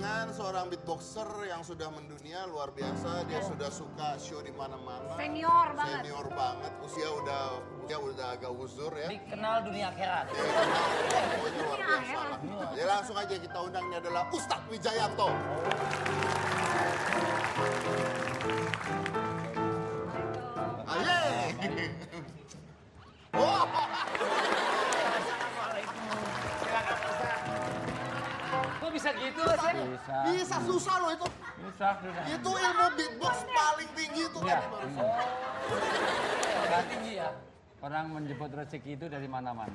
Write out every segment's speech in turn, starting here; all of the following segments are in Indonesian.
dengan seorang beatboxer yang sudah mendunia luar biasa. Dia sudah suka show di mana-mana. Senior banget. Senior banget. Usia udah agak uzur ya. Dikenal dunia akhirat. Dia kenal, pokoknya luar biasa lah. Ya langsung aja kita undang, ini adalah Ustadz Wijayanto. Aye. Oh. Kok bisa gitu sih? Bisa susah loh itu. Susah. Itu ilmu beatbox paling tinggi itu Iya. tadi barusan. Gak tinggi ya? Orang menjemput rezeki itu dari mana-mana.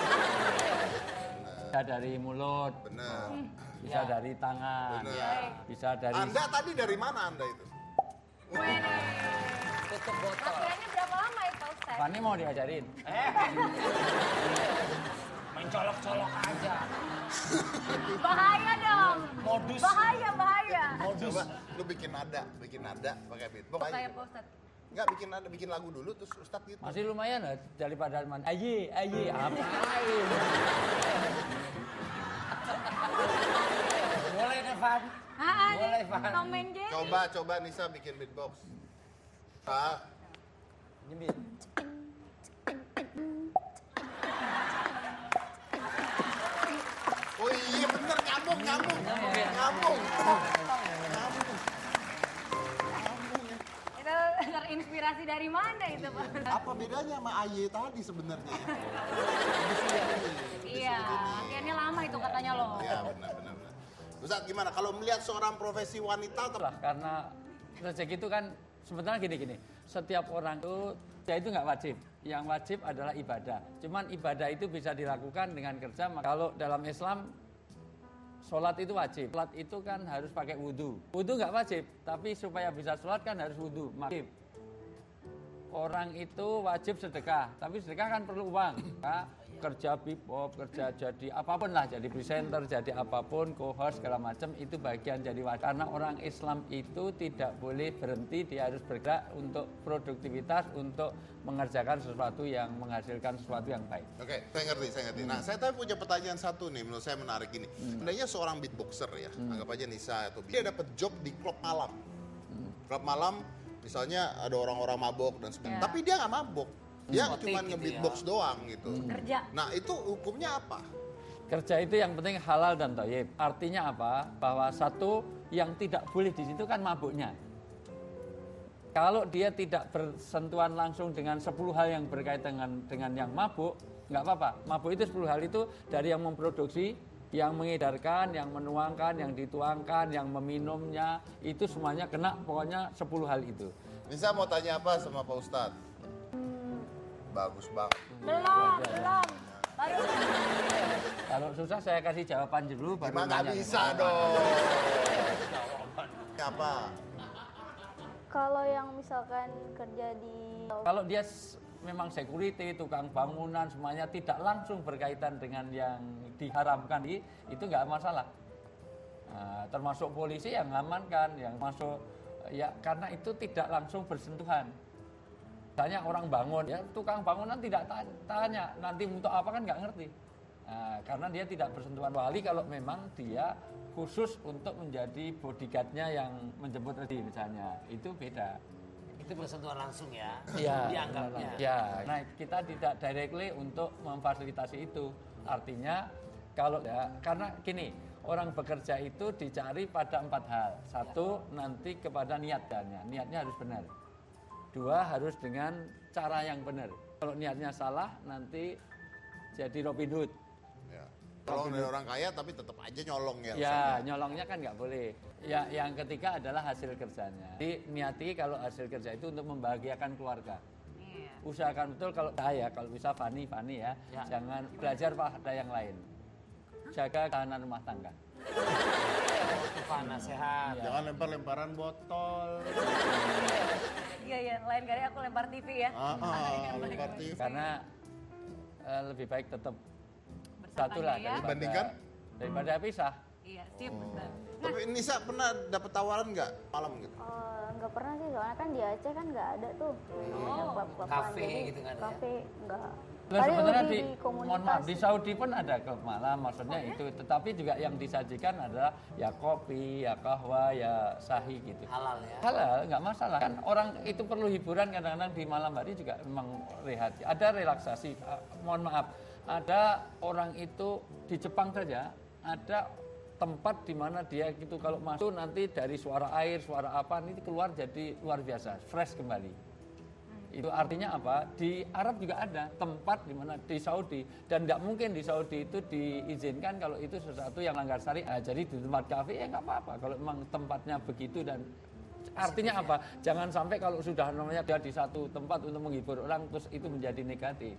Bisa dari mulut, Benar. bisa dari tangan, Benar. bisa dari... Anda tadi dari mana Anda itu? Tutup botol. Latihannya berapa lama ya Pak Ustadz? Fani mau diajarin. Main colok-colok aja. Bahaya dong. Modus. Bahaya. Coba lu bikin nada pakai beatbox. Kayak Pak Ustadz. Enggak bikin lagu dulu terus Ustadz gitu. Masih lumayan lah daripada aye, apain. Boleh deh, Van. Boleh, Van. Tom and Jerry. Coba Nisa bikin beatbox. Ah, Nyemit. oh iya bener nyambung. Itu terinspirasi dari mana itu Pak Ustadz? Apa bedanya sama Aye tadi sebenarnya? Iya, latihannya lama itu katanya loh. Iya benar. Ustadz gimana kalau melihat seorang profesi wanita Lah, karena rezeki itu kan sebenarnya gini. Setiap orang itu ya itu nggak wajib. Yang wajib adalah ibadah. Cuman ibadah itu bisa dilakukan dengan kerja. Kalau dalam Islam sholat itu wajib. Sholat itu kan harus pakai wudhu. Wudhu nggak wajib, tapi supaya bisa sholat kan harus wudhu. Wajib. Orang itu wajib sedekah, tapi sedekah kan perlu uang. Kerja bebop, kerja jadi apapun lah, jadi presenter, jadi apapun, co-host segala macam itu bagian jadi wajib. Karena orang Islam itu tidak boleh berhenti, dia harus bergerak untuk produktivitas, untuk mengerjakan sesuatu yang menghasilkan sesuatu yang baik. Oke, saya ngerti. Nah, saya tapi punya pertanyaan satu nih, menurut saya menarik ini. Seandainya seorang beatboxer ya, anggap aja Nisa atau dia dapat job di klub malam. Klub malam, misalnya ada orang-orang mabok dan sebagainya. Tapi dia nggak mabok, dia cuma gitu nge-beatbox doang gitu. Kerja. Nah, itu hukumnya apa? Kerja itu yang penting halal dan thayyib. Artinya apa? Bahwa satu yang tidak boleh di situ kan mabuknya. Kalau dia tidak bersentuhan langsung dengan 10 hal yang berkaitan dengan yang mabuk, nggak apa-apa. Mabuk itu 10 hal itu dari yang memproduksi, yang mengedarkan, yang menuangkan, yang dituangkan, yang meminumnya, itu semuanya kena pokoknya 10 hal itu. Nisa mau tanya apa sama Pak Ustadz? Bagus banget. Belum. Baru. Kalau susah saya kasih jawaban dulu baru Emang nggak nanya. bisa dong. Apa? Kalau yang misalkan kerja di Kalau dia memang security, tukang bangunan, semuanya tidak langsung berkaitan dengan yang diharamkan, itu nggak masalah. Nah, termasuk polisi yang ngamankan, yang masuk, ya karena itu tidak langsung bersentuhan. Misalnya orang bangun, ya tukang bangunan tidak tanya, nanti untuk apa kan nggak ngerti. Nah, karena dia tidak bersentuhan wali kalau memang dia khusus untuk menjadi bodyguardnya yang menjemput rezeki misalnya, itu beda. Itu bersentuhan langsung ya. Ya, Dianggapnya. ya. Nah, kita tidak directly untuk memfasilitasi itu. Artinya kalau ya, karena gini, orang bekerja itu dicari pada 4 hal. 1, nanti kepada niatnya. Niatnya harus benar. 2, harus dengan cara yang benar. Kalau niatnya salah, nanti jadi Robin Hood. Ya. Kalau dari orang kaya tapi tetap aja nyolong ya. Ya, nyolongnya kan nggak boleh. Ya, yang ketiga adalah hasil kerjanya. Jadi niati kalau hasil kerja itu untuk membahagiakan keluarga. Iya. Usahakan betul kalau saya, kalau bisa Fani ya, jangan belajar pada yang lain. Jaga ketahanan rumah tangga. Fana sehat. Jangan lempar-lemparan botol. Iya, lain kali aku lempar TV ya. Lempar TV. Karena lebih baik tetap Bersama satu lah ya. Dibandingkan? daripada pisah. Iya, sip. Ustaz. Tapi Nisa pernah dapat tawaran nggak malam gitu? Nggak pernah sih, soalnya kan di Aceh kan nggak ada tuh yang klub-kluban. Kafe Jadi, gitu kan ya? Kafe nggak. Nah, Paling sebenarnya lebih di, mohon komunitas. maaf, di Saudi pun ada klub malam, maksudnya itu. Tetapi juga yang disajikan adalah ya kopi, ya kahwa, ya sahi gitu. Halal ya. Halal, nggak masalah. Kan orang itu perlu hiburan kadang-kadang di malam hari juga memang rehat. Ada relaksasi, mohon maaf. Ada orang itu di Jepang saja, ada tempat di mana dia gitu kalau masuk nanti dari suara air, suara apa, ini keluar jadi luar biasa, fresh kembali. Itu artinya apa? Di Arab juga ada tempat di mana di Saudi dan nggak mungkin di Saudi itu diizinkan kalau itu sesuatu yang langgar syariat. Jadi di tempat kafe ya nggak apa-apa kalau memang tempatnya begitu dan artinya apa? Jangan sampai kalau sudah namanya dia di satu tempat untuk menghibur orang terus itu menjadi negatif.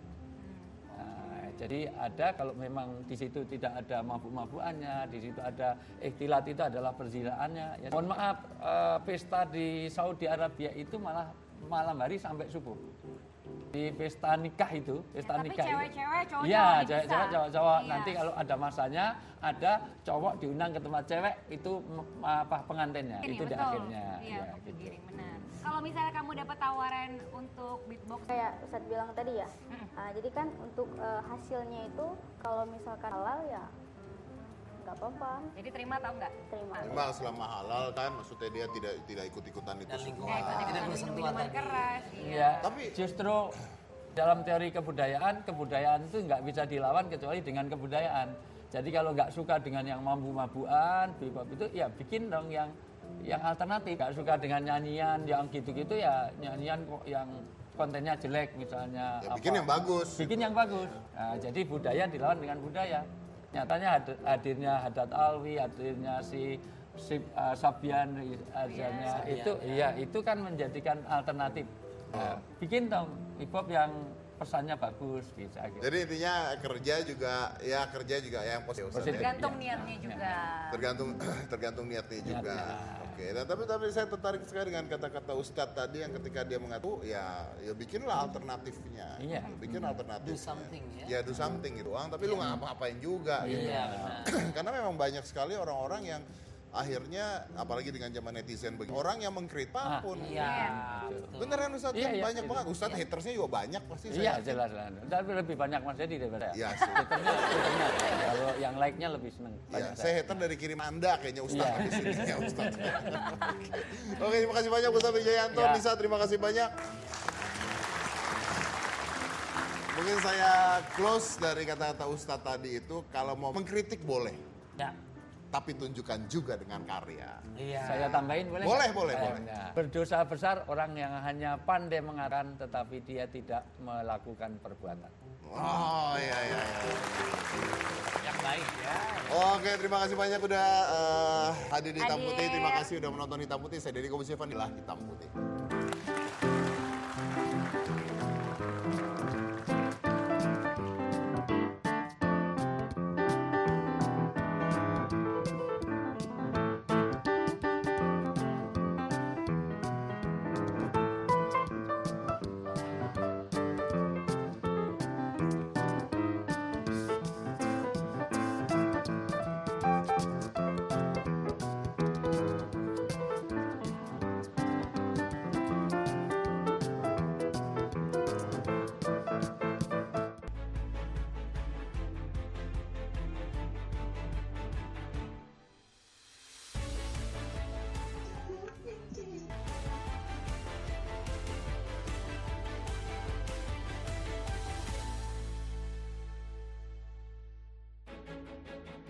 Nah, jadi ada kalau memang di situ tidak ada mabuk-mabukannya, di situ ada ikhtilat itu adalah perzinaannya. Ya, mohon maaf, pesta di Saudi Arabia itu malah malam hari sampai subuh. Di pesta nikah itu, pesta Tapi nikah cewek-cewek, itu. cowok-cowok Iya, dipisah. cewek-cewek, cowok-cowok. Iya. Nanti kalau ada masanya, ada cowok diundang ke tempat cewek itu apa pengantinnya. Ini, Itu di betul. akhirnya. Iya, Ya, untuk gitu. giring, benar. Kalau misalnya kamu dapat tawaran untuk beatbox, Kayak Ustadz bilang tadi ya. Jadi kan untuk hasilnya itu kalau misalkan halal ya nggak apa-apa, jadi terima atau enggak? terima. Memang selama halal kan, maksudnya dia tidak ikut-ikutan itu Dan semua. lingkungan tidak Ikut-ikutan bersentuhan minuman tadi. keras. Iya. Ya, Tapi- justru dalam teori kebudayaan itu nggak bisa dilawan kecuali dengan kebudayaan. Jadi kalau nggak suka dengan yang mambu-mabuan, bebop itu ya bikin dong yang alternatif. Nggak suka dengan nyanyian yang gitu-gitu ya nyanyian kok yang kontennya jelek misalnya. Ya, bikin yang bagus. Bikin yang bagus. Nah, jadi budaya dilawan dengan budaya. Nyatanya hadirnya Haddad Alwi, hadirnya si Sabian, hadirnya itu, iya itu kan menjadikan alternatif. Nah, bikin dong hip hop yang pesannya bagus bisa gitu. Jadi intinya kerja juga yang positif. Positif. Ya. Tergantung Iya. niatnya juga. Tergantung niatnya juga. Niatnya. Oke, nah, tapi saya tertarik sekali dengan kata-kata Ustadz tadi yang ketika dia mengatakan ya bikinlah alternatifnya. Iya. Bikin alternatif. Do something, ya. Ya do something gitu. Tapi lu nggak ngapa-ngapain juga gitu. Iya, benar. Karena memang banyak sekali orang-orang yang akhirnya apalagi dengan zaman netizen begini, orang yang mengkritik apapun. Iya. Beneran Ustadz Iya, kan iya, banyak iya. banget. Ustadz hatersnya juga banyak pasti. Iya saya yakin. jelas. Tapi lebih banyak Mas Dedi daripada Iya sih. Twitternya. Kalau yang like-nya lebih seneng. Iya, Banyak saya hater dari kirim Anda kayaknya Ustadz Iya. di sini ya Ustadz. Oke, terima kasih banyak Ustadz Wijayanto. Ya. Nisa, terima kasih banyak. Mungkin saya close dari kata-kata Ustadz tadi itu, kalau mau mengkritik boleh, Ya. tapi tunjukkan juga dengan karya. Iya. Saya tambahin boleh? Boleh, nggak? boleh, Saya boleh. enggak. Berdosa besar orang yang hanya pandai mengatakan tetapi dia tidak melakukan perbuatan. Oh iya. Yang baik ya. Oke, terima kasih banyak udah hadir di Hitam Putih. Terima kasih udah menonton Hitam Putih. Saya Deddy Kobusivan di Hitam Putih.